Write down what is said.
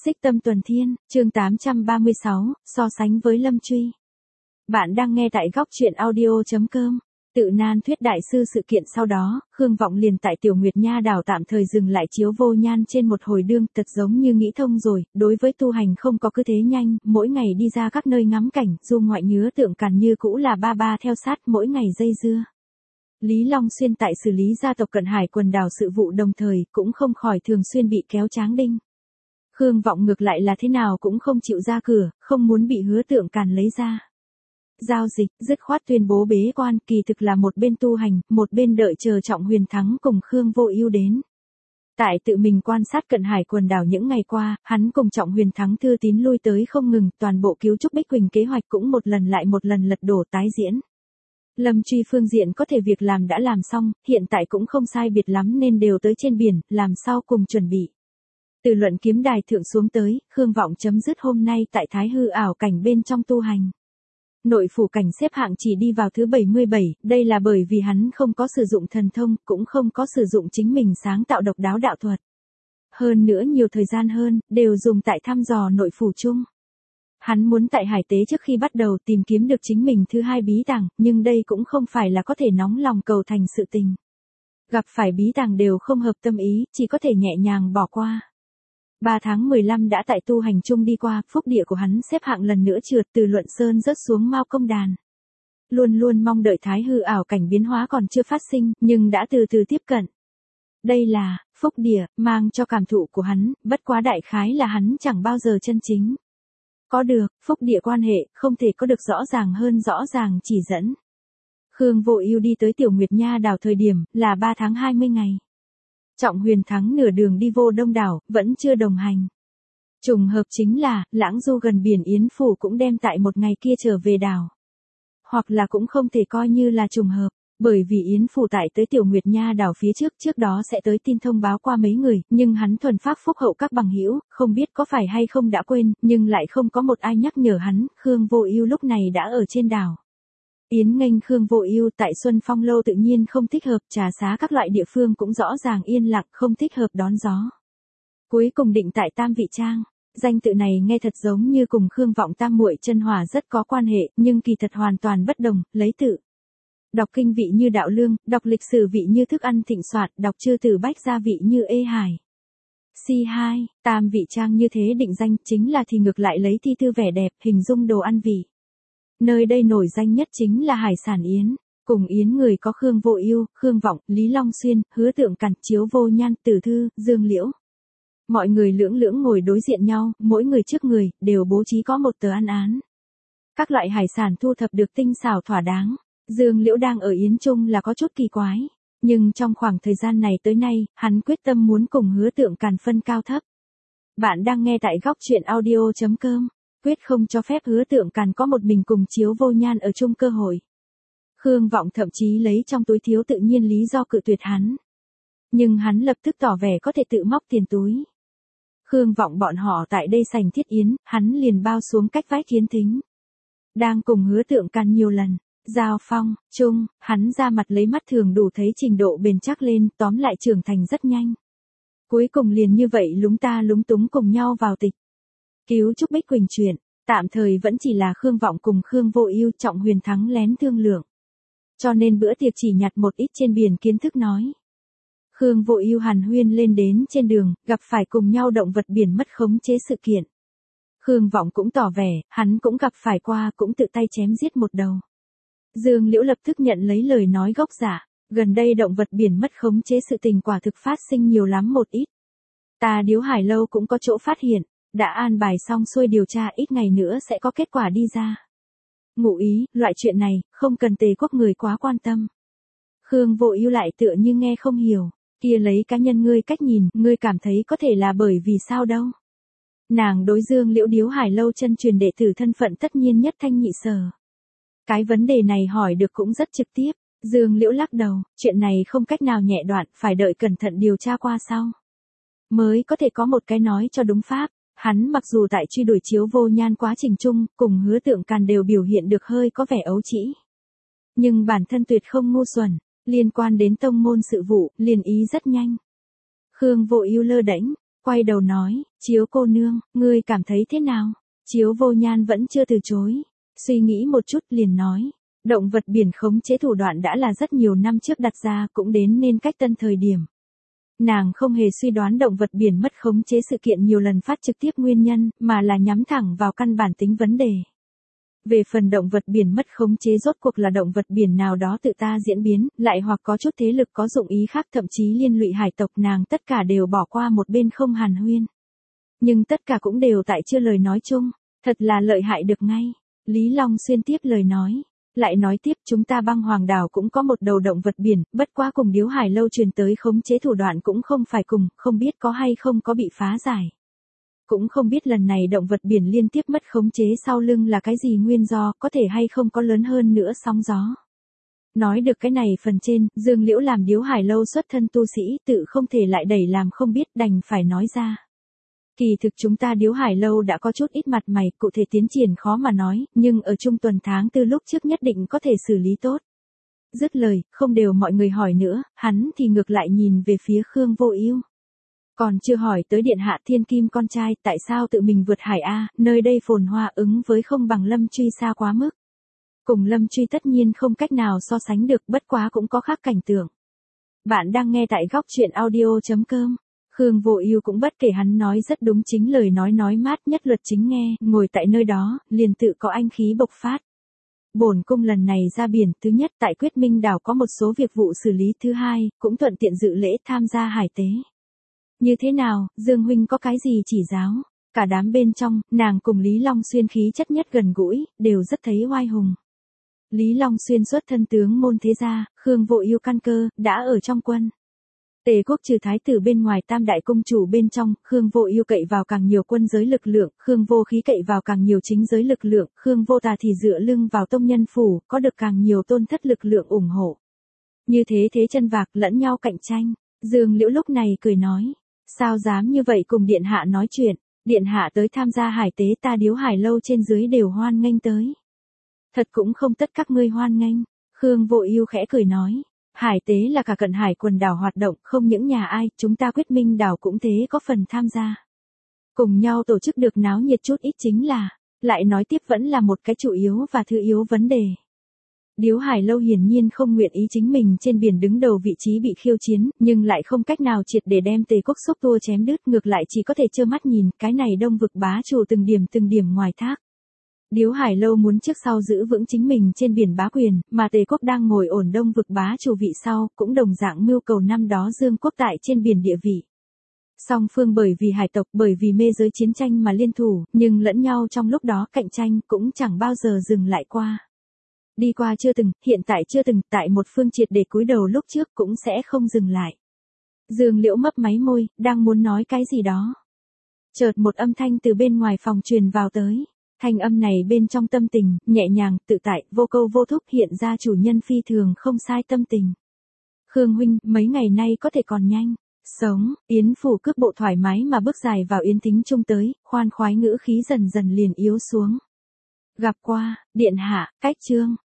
Xích Tâm Tuần Thiên, chương 836, so sánh với Lâm Truy. Bạn đang nghe tại góc truyện audio.com. Tự nan thuyết đại sư sự kiện sau đó, Khương Vọng liền tại Tiểu Nguyệt Nha đảo tạm thời dừng lại chiếu vô nhan trên một hồi đương, thật giống như nghĩ thông rồi, đối với tu hành không có cứ thế nhanh, mỗi ngày đi ra các nơi ngắm cảnh, du ngoại nhớ tượng càn như cũ là ba theo sát mỗi ngày dây dưa. Lý Long Xuyên tại xử lý gia tộc Cận Hải quần đảo sự vụ đồng thời, cũng không khỏi thường xuyên bị kéo tráng đinh. Khương Vọng ngược lại là thế nào cũng không chịu ra cửa, không muốn bị Hứa Tượng Càn lấy ra. Giao dịch, dứt khoát tuyên bố bế quan, kỳ thực là một bên tu hành, một bên đợi chờ Trọng Huyền Thắng cùng Khương Vô Ưu đến. Tại tự mình quan sát Cận Hải quần đảo những ngày qua, hắn cùng Trọng Huyền Thắng thư tín lui tới không ngừng, toàn bộ cứu Trúc Bích Quỳnh kế hoạch cũng một lần lại một lần lật đổ tái diễn. Lâm Truy phương diện có thể việc làm đã làm xong, hiện tại cũng không sai biệt lắm nên đều tới trên biển, làm sao cùng chuẩn bị. Từ luận kiếm đài thượng xuống tới, Khương Vọng chấm dứt hôm nay tại Thái Hư ảo cảnh bên trong tu hành. Nội phủ cảnh xếp hạng chỉ đi vào thứ 77, đây là bởi vì hắn không có sử dụng thần thông, cũng không có sử dụng chính mình sáng tạo độc đáo đạo thuật. Hơn nữa nhiều thời gian hơn, đều dùng tại thăm dò nội phủ chung. Hắn muốn tại hải tế trước khi bắt đầu tìm kiếm được chính mình thứ hai bí tàng, nhưng đây cũng không phải là có thể nóng lòng cầu thành sự tình. Gặp phải bí tàng đều không hợp tâm ý, chỉ có thể nhẹ nhàng bỏ qua. 3 tháng 15 đã tại tu hành chung đi qua, phúc địa của hắn xếp hạng lần nữa trượt từ Luận Sơn rớt xuống Mao Công Đàn. Luôn luôn mong đợi Thái Hư ảo cảnh biến hóa còn chưa phát sinh, nhưng đã từ từ tiếp cận. Đây là, phúc địa, mang cho cảm thụ của hắn, bất quá đại khái là hắn chẳng bao giờ chân chính. Có được, phúc địa quan hệ, không thể có được rõ ràng hơn rõ ràng chỉ dẫn. Khương Vô Ưu đi tới Tiểu Nguyệt Nha đảo thời điểm, là 3 tháng 20 ngày. Trọng Huyền Thắng nửa đường đi vô Đông đảo, vẫn chưa đồng hành. Trùng hợp chính là, lãng du gần biển Yến Phủ cũng đem tại một ngày kia trở về đảo. Hoặc là cũng không thể coi như là trùng hợp, bởi vì Yến Phủ tại tới Tiểu Nguyệt Nha đảo phía trước đó sẽ tới tin thông báo qua mấy người, nhưng hắn thuần phác phúc hậu các bằng hữu, không biết có phải hay không đã quên, nhưng lại không có một ai nhắc nhở hắn, Khương Vô Ưu lúc này đã ở trên đảo. Yến nghênh Khương Vô Ưu tại Xuân Phong lâu tự nhiên không thích hợp, trà xá các loại địa phương cũng rõ ràng yên lặng, không thích hợp đón gió. Cuối cùng định tại Tam Vị Trang, danh tự này nghe thật giống như cùng Khương Vọng tam muội chân hòa rất có quan hệ, nhưng kỳ thật hoàn toàn bất đồng, lấy tự. Đọc kinh vị như đạo lương, đọc lịch sử vị như thức ăn thịnh soạn, đọc chư từ bách gia vị như ê hải. C2, Tam Vị Trang như thế định danh chính là thì ngược lại lấy thi tư vẻ đẹp, hình dung đồ ăn vị. Nơi đây nổi danh nhất chính là hải sản yến, cùng yến người có Khương Vô Ưu, Khương Vọng, Lý Long Xuyên, Hứa Tượng Càn, Chiếu Vô Nhan, Tử Thư, Dương Liễu. Mọi người lưỡng ngồi đối diện nhau, mỗi người trước người, đều bố trí có một tờ ăn án. Các loại hải sản thu thập được tinh xảo thỏa đáng. Dương Liễu đang ở yến chung là có chút kỳ quái, nhưng trong khoảng thời gian này tới nay, hắn quyết tâm muốn cùng Hứa Tượng Càn phân cao thấp. Bạn đang nghe tại góc truyện audio.com. Quyết không cho phép Hứa Tượng Càn có một mình cùng Chiếu Vô Nhan ở chung cơ hội. Khương Vọng thậm chí lấy trong túi thiếu tự nhiên lý do cự tuyệt hắn. Nhưng hắn lập tức tỏ vẻ có thể tự móc tiền túi. Khương Vọng bọn họ tại đây sảnh thiết yến, hắn liền bao xuống cách vách yến thính. Đang cùng Hứa Tượng Càn nhiều lần, giao phong, chung, hắn ra mặt lấy mắt thường đủ thấy trình độ bền chắc lên, tóm lại trưởng thành rất nhanh. Cuối cùng liền như vậy lúng ta lúng túng cùng nhau vào tịch. Cứu Trúc Bích Quỳnh chuyện, tạm thời vẫn chỉ là Khương Vọng cùng Khương Vô Ưu, Trọng Huyền Thắng lén thương lượng. Cho nên bữa tiệc chỉ nhặt một ít trên biển kiến thức nói. Khương Vô Ưu hàn huyên lên đến trên đường, gặp phải cùng nhau động vật biển mất khống chế sự kiện. Khương Vọng cũng tỏ vẻ, hắn cũng gặp phải qua, cũng tự tay chém giết một đầu. Dương Liễu lập tức nhận lấy lời nói gốc giả, gần đây động vật biển mất khống chế sự tình quả thực phát sinh nhiều lắm một ít. Ta Điếu Hải lâu cũng có chỗ phát hiện. Đã an bài xong xuôi điều tra ít ngày nữa sẽ có kết quả đi ra. Ngụ ý, loại chuyện này, không cần Tề quốc người quá quan tâm. Khương Vô Ưu lại tựa như nghe không hiểu, kia lấy cá nhân ngươi cách nhìn, ngươi cảm thấy có thể là bởi vì sao đâu. Nàng đối Dương Liễu Điếu Hải lâu chân truyền đệ tử thân phận tất nhiên nhất thanh nhị sở. Cái vấn đề này hỏi được cũng rất trực tiếp, Dương Liễu lắc đầu, chuyện này không cách nào nhẹ đoạn, phải đợi cẩn thận điều tra qua sau. Mới có thể có một cái nói cho đúng pháp. Hắn mặc dù tại truy đuổi Chiếu Vô Nhan quá trình chung, cùng Hứa Tượng Càn đều biểu hiện được hơi có vẻ ấu trĩ. Nhưng bản thân tuyệt không ngu xuẩn, liên quan đến tông môn sự vụ, liền ý rất nhanh. Khương Vô Ưu lơ đễnh, quay đầu nói, Chiếu cô nương, ngươi cảm thấy thế nào? Chiếu Vô Nhan vẫn chưa từ chối. Suy nghĩ một chút liền nói, động vật biển khống chế thủ đoạn đã là rất nhiều năm trước đặt ra, cũng đến nên cách tân thời điểm. Nàng không hề suy đoán động vật biển mất khống chế sự kiện nhiều lần phát trực tiếp nguyên nhân, mà là nhắm thẳng vào căn bản tính vấn đề. Về phần động vật biển mất khống chế rốt cuộc là động vật biển nào đó tự ta diễn biến, lại hoặc có chút thế lực có dụng ý khác, thậm chí liên lụy hải tộc, nàng tất cả đều bỏ qua một bên không hàn huyên. Nhưng tất cả cũng đều tại chưa lời nói chung, thật là lợi hại được ngay. Lý Long Xuyên tiếp lời nói. Lại nói tiếp, chúng ta Băng Hoàng đảo cũng có một đầu động vật biển, bất quá cùng Điếu Hải Lâu truyền tới khống chế thủ đoạn cũng không phải cùng, không biết có hay không có bị phá giải. Cũng không biết lần này động vật biển liên tiếp mất khống chế sau lưng là cái gì nguyên do, có thể hay không có lớn hơn nữa sóng gió. Nói được cái này phần trên, Dương Liễu làm Điếu Hải Lâu xuất thân tu sĩ, tự không thể lại đẩy làm không biết, đành phải nói ra. Kỳ thực chúng ta Điếu Hải Lâu đã có chút ít mặt mày, cụ thể tiến triển khó mà nói, nhưng ở trung tuần tháng tư lúc trước nhất định có thể xử lý tốt. Dứt lời, không đều mọi người hỏi nữa, hắn thì ngược lại nhìn về phía Khương Vô Ưu. Còn chưa hỏi tới điện hạ thiên kim con trai, tại sao tự mình vượt hải a, nơi đây phồn hoa ứng với không bằng Lâm Truy xa quá mức. Cùng Lâm Truy tất nhiên không cách nào so sánh được, bất quá cũng có khác cảnh tượng. Bạn đang nghe tại góc truyện audio.com. Khương Vô Ưu cũng bất kể hắn nói rất đúng, chính lời nói mát nhất luật chính nghe, ngồi tại nơi đó, liền tự có anh khí bộc phát. Bổn cung lần này ra biển, thứ nhất tại Quyết Minh đảo có một số việc vụ xử lý, thứ hai, cũng thuận tiện dự lễ tham gia hải tế. Như thế nào, Dương huynh có cái gì chỉ giáo? Cả đám bên trong, nàng cùng Lý Long Xuyên khí chất nhất gần gũi, đều rất thấy oai hùng. Lý Long Xuyên xuất thân tướng môn thế gia, Khương Vô Ưu căn cơ, đã ở trong quân. Tề quốc trừ thái tử bên ngoài tam đại cung chủ bên trong, Khương Vô Ưu cậy vào càng nhiều quân giới lực lượng, Khương Vô Khí cậy vào càng nhiều chính giới lực lượng, Khương Vô Tà thì dựa lưng vào tông nhân phủ, có được càng nhiều tôn thất lực lượng ủng hộ. Như thế thế chân vạc lẫn nhau cạnh tranh. Dương Liễu lúc này cười nói, sao dám như vậy cùng điện hạ nói chuyện, điện hạ tới tham gia hải tế, ta Điếu Hải Lâu trên dưới đều hoan nghênh tới. Thật cũng không tất các ngươi hoan nghênh. Khương Vô Ưu khẽ cười nói. Hải tế là cả cận hải quần đảo hoạt động, không những nhà ai, chúng ta Quyết Minh đảo cũng thế có phần tham gia. Cùng nhau tổ chức được náo nhiệt chút ít chính là, lại nói tiếp vẫn là một cái chủ yếu và thứ yếu vấn đề. Điếu Hải Lâu hiển nhiên không nguyện ý chính mình trên biển đứng đầu vị trí bị khiêu chiến, nhưng lại không cách nào triệt để đem Tề quốc xúc tua chém đứt, ngược lại chỉ có thể trơ mắt nhìn, cái này Đông vực bá chủ từng điểm ngoài thác. Điếu Hải Lâu muốn trước sau giữ vững chính mình trên biển bá quyền, mà Tề quốc đang ngồi ổn Đông vực bá chủ vị sau, cũng đồng dạng mưu cầu năm đó Dương quốc tại trên biển địa vị. Song phương bởi vì hải tộc, bởi vì mê giới chiến tranh mà liên thủ, nhưng lẫn nhau trong lúc đó cạnh tranh cũng chẳng bao giờ dừng lại qua. Đi qua chưa từng, hiện tại chưa từng, tại một phương triệt để cúi đầu lúc trước cũng sẽ không dừng lại. Dương Liễu mấp máy môi, đang muốn nói cái gì đó. Chợt một âm thanh từ bên ngoài phòng truyền vào tới. Thanh âm này bên trong tâm tình, nhẹ nhàng, tự tại, vô câu vô thúc, hiện ra chủ nhân phi thường không sai tâm tình. Khương huynh, mấy ngày nay có thể còn nhanh. Sống, Yến phủ cước bộ thoải mái mà bước dài vào Yến Thính Trung tới, khoan khoái ngữ khí dần dần liền yếu xuống. Gặp qua, điện hạ, cách trương.